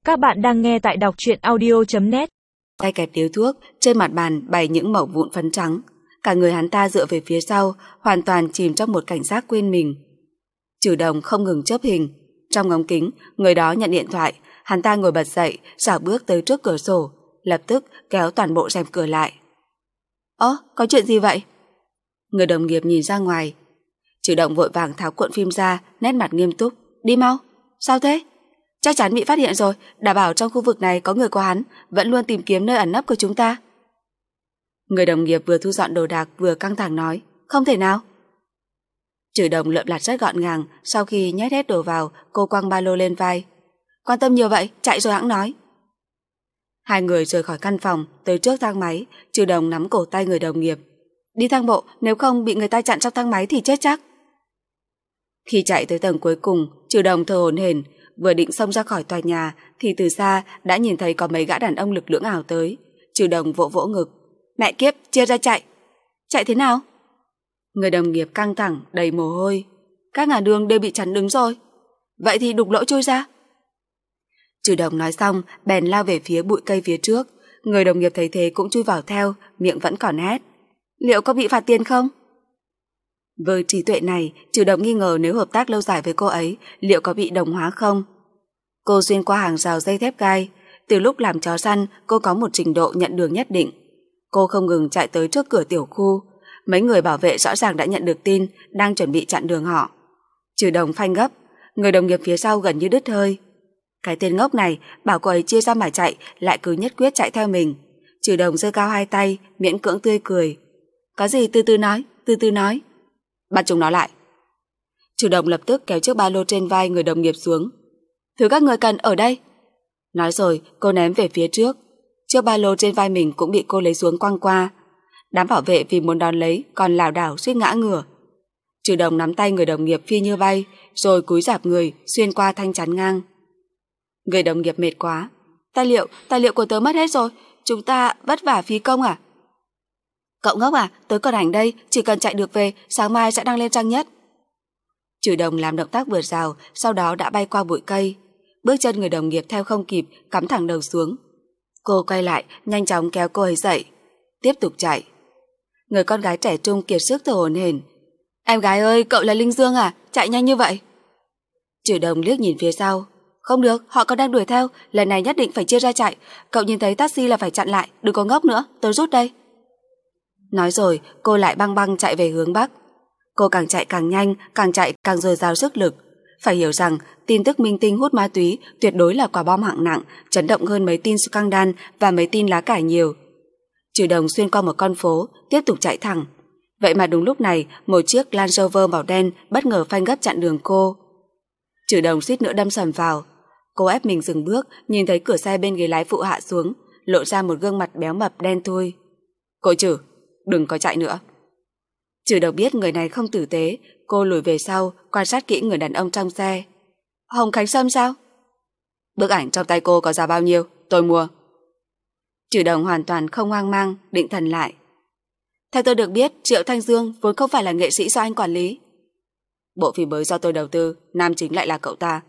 Các bạn đang nghe tại đọc truyện audio.net. Tay kẹp điếu thuốc, trên mặt bàn bày những mẩu vụn phấn trắng. Cả người hắn ta dựa về phía sau, hoàn toàn chìm trong một cảnh giác quên mình. Trừ Đồng không ngừng chớp hình. Trong ống kính, người đó nhận điện thoại, hắn ta ngồi bật dậy, rảo bước tới trước cửa sổ, lập tức kéo toàn bộ rèm cửa lại. Ơ, có chuyện gì vậy? Người đồng nghiệp nhìn ra ngoài. Trừ Đồng vội vàng tháo cuộn phim ra, nét mặt nghiêm túc. Đi mau. Sao thế? Chắc chắn bị phát hiện rồi, đảm bảo trong khu vực này có người của hắn, vẫn luôn tìm kiếm nơi ẩn nấp của chúng ta. Người đồng nghiệp vừa thu dọn đồ đạc vừa căng thẳng nói, không thể nào. Trừ Đồng lượm lặt rất gọn gàng, sau khi nhét hết đồ vào, cô quăng ba lô lên vai. Quan tâm nhiều vậy, chạy rồi hẵng nói. Hai người rời khỏi căn phòng, tới trước thang máy, Trừ Đồng nắm cổ tay người đồng nghiệp. Đi thang bộ, nếu không bị người ta chặn trong thang máy thì chết chắc. Khi chạy tới tầng cuối cùng, Trừ Đồng thở hổn hển, vừa định xông ra khỏi tòa nhà thì từ xa đã nhìn thấy có mấy gã đàn ông lực lưỡng ảo tới. Trừ Đồng vỗ vỗ ngực. Mẹ kiếp, chia ra chạy. Chạy thế nào? Người đồng nghiệp căng thẳng, đầy mồ hôi. Các ngả đường đều bị chắn đứng rồi. Vậy thì đục lỗ chui ra. Trừ Đồng nói xong, bèn lao về phía bụi cây phía trước. Người đồng nghiệp thấy thế cũng chui vào theo, miệng vẫn còn hét. Liệu có bị phạt tiền không? Với trí tuệ này, Trừ Đồng nghi ngờ nếu hợp tác lâu dài với cô ấy, liệu có bị đồng hóa không? Cô xuyên qua hàng rào dây thép gai. Từ lúc làm chó săn, cô có một trình độ nhận đường nhất định. Cô không ngừng chạy tới trước cửa tiểu khu. Mấy người bảo vệ rõ ràng đã nhận được tin, đang chuẩn bị chặn đường họ. Trừ Đồng phanh gấp, người đồng nghiệp phía sau gần như đứt hơi. Cái tên ngốc này bảo cô ấy chia ra mà chạy, lại cứ nhất quyết chạy theo mình. Trừ Đồng giơ cao hai tay, miễn cưỡng tươi cười. Có gì từ từ nói, từ từ nói. Bắt chúng nó lại. Trừ Đồng lập tức kéo chiếc ba lô trên vai người đồng nghiệp xuống. Thứ các người cần ở đây. Nói rồi cô ném về phía trước. Chiếc ba lô trên vai mình cũng bị cô lấy xuống quăng qua. Đám bảo vệ vì muốn đón lấy còn lảo đảo suýt ngã ngửa. Trừ Đồng nắm tay người đồng nghiệp phi như bay, rồi cúi rạp người xuyên qua thanh chắn ngang. Người đồng nghiệp mệt quá. Tài liệu của tớ mất hết rồi. Chúng ta vất vả phí công à? Cậu ngốc à, tớ còn ảnh đây, chỉ cần chạy được về, sáng mai sẽ đăng lên trang nhất. Trừ Đồng làm động tác vượt rào, sau đó đã bay qua bụi cây. Bước chân người đồng nghiệp theo không kịp, cắm thẳng đầu xuống. Cô quay lại, nhanh chóng kéo cô ấy dậy. Tiếp tục chạy. Người con gái trẻ trung kiệt sức thở hổn hển. Em gái ơi, cậu là Linh Dương à? Chạy nhanh như vậy. Trừ Đồng liếc nhìn phía sau. Không được, họ còn đang đuổi theo, lần này nhất định phải chia ra chạy. Cậu nhìn thấy taxi là phải chặn lại, đừng có ngốc nữa, tớ rút đây. Nói rồi, cô lại băng băng chạy về hướng Bắc. Cô càng chạy càng nhanh, càng chạy càng dồi dào sức lực. Phải hiểu rằng, tin tức minh tinh hút ma túy tuyệt đối là quả bom hạng nặng, chấn động hơn mấy tin scandal và mấy tin lá cải nhiều. Trừ Đồng xuyên qua một con phố, tiếp tục chạy thẳng. Vậy mà đúng lúc này, một chiếc Land Rover màu đen bất ngờ phanh gấp chặn đường cô. Trừ Đồng suýt nữa đâm sầm vào. Cô ép mình dừng bước, nhìn thấy cửa xe bên ghế lái phụ hạ xuống, lộ ra một gương mặt béo mập đen thui. Cô Trừ, đừng có chạy nữa. Trừ Đồng biết người này không tử tế, cô lùi về sau, quan sát kỹ người đàn ông trong xe. Hồng Khánh Sâm sao? Bức ảnh trong tay cô có giá bao nhiêu? Tôi mua. Trừ Đồng hoàn toàn không hoang mang, định thần lại. Theo tôi được biết, Triệu Thanh Dương vốn không phải là nghệ sĩ do anh quản lý. Bộ phim mới do tôi đầu tư, nam chính lại là cậu ta.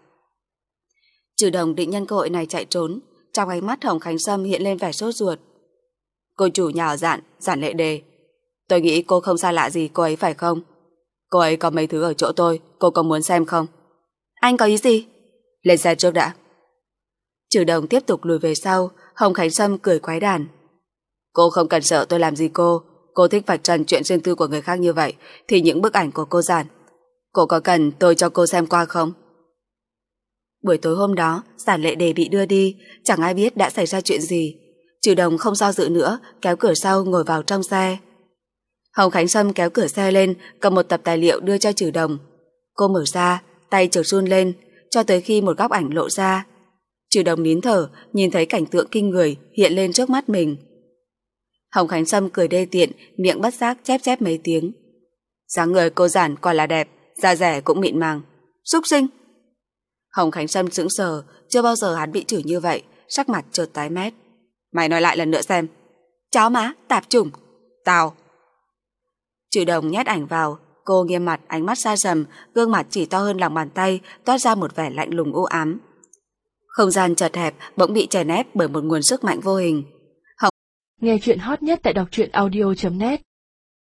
Trừ Đồng định nhân cơ hội này chạy trốn. Trong ánh mắt Hồng Khánh Sâm hiện lên vẻ sốt ruột. Cô chủ nhà ở Giản Lệ Đề. Tôi nghĩ cô không xa lạ gì cô ấy phải không? Cô ấy có mấy thứ ở chỗ tôi, cô có muốn xem không? Anh có ý gì? Lên xe trước đã. Trừ Đồng tiếp tục lùi về sau. Hồng Khánh Sâm cười quái đản. Cô không cần sợ tôi làm gì cô. Cô thích vạch trần chuyện riêng tư của người khác như vậy thì những bức ảnh của cô Giản, cô có cần tôi cho cô xem qua không? Buổi tối hôm đó, Giản Lệ Đề bị đưa đi, chẳng ai biết đã xảy ra chuyện gì. Trừ Đồng không do dự nữa, kéo cửa sau ngồi vào trong xe. Hồng Khánh Sâm kéo cửa xe lên, cầm một tập tài liệu đưa cho Trừ Đồng. Cô mở ra, tay chợt run lên, cho tới khi một góc ảnh lộ ra. Trừ Đồng nín thở, nhìn thấy cảnh tượng kinh người hiện lên trước mắt mình. Hồng Khánh Sâm cười đê tiện, miệng bất giác chép chép mấy tiếng. Dáng người cô Giản quả là đẹp, da dẻ cũng mịn màng. Súc sinh! Hồng Khánh Sâm sững sờ, chưa bao giờ hắn bị chửi như vậy, sắc mặt chợt tái mét. Mày nói lại lần nữa xem. Chó má, tạp chủng. Tao. Trừ Đồng nhét ảnh vào, cô nghiêm mặt, ánh mắt xa sầm, gương mặt chỉ to hơn lòng bàn tay, toát ra một vẻ lạnh lùng u ám. Không gian chật hẹp bỗng bị chèn ép bởi một nguồn sức mạnh vô hình. Nghe chuyện hot nhất tại đọc truyện audio.net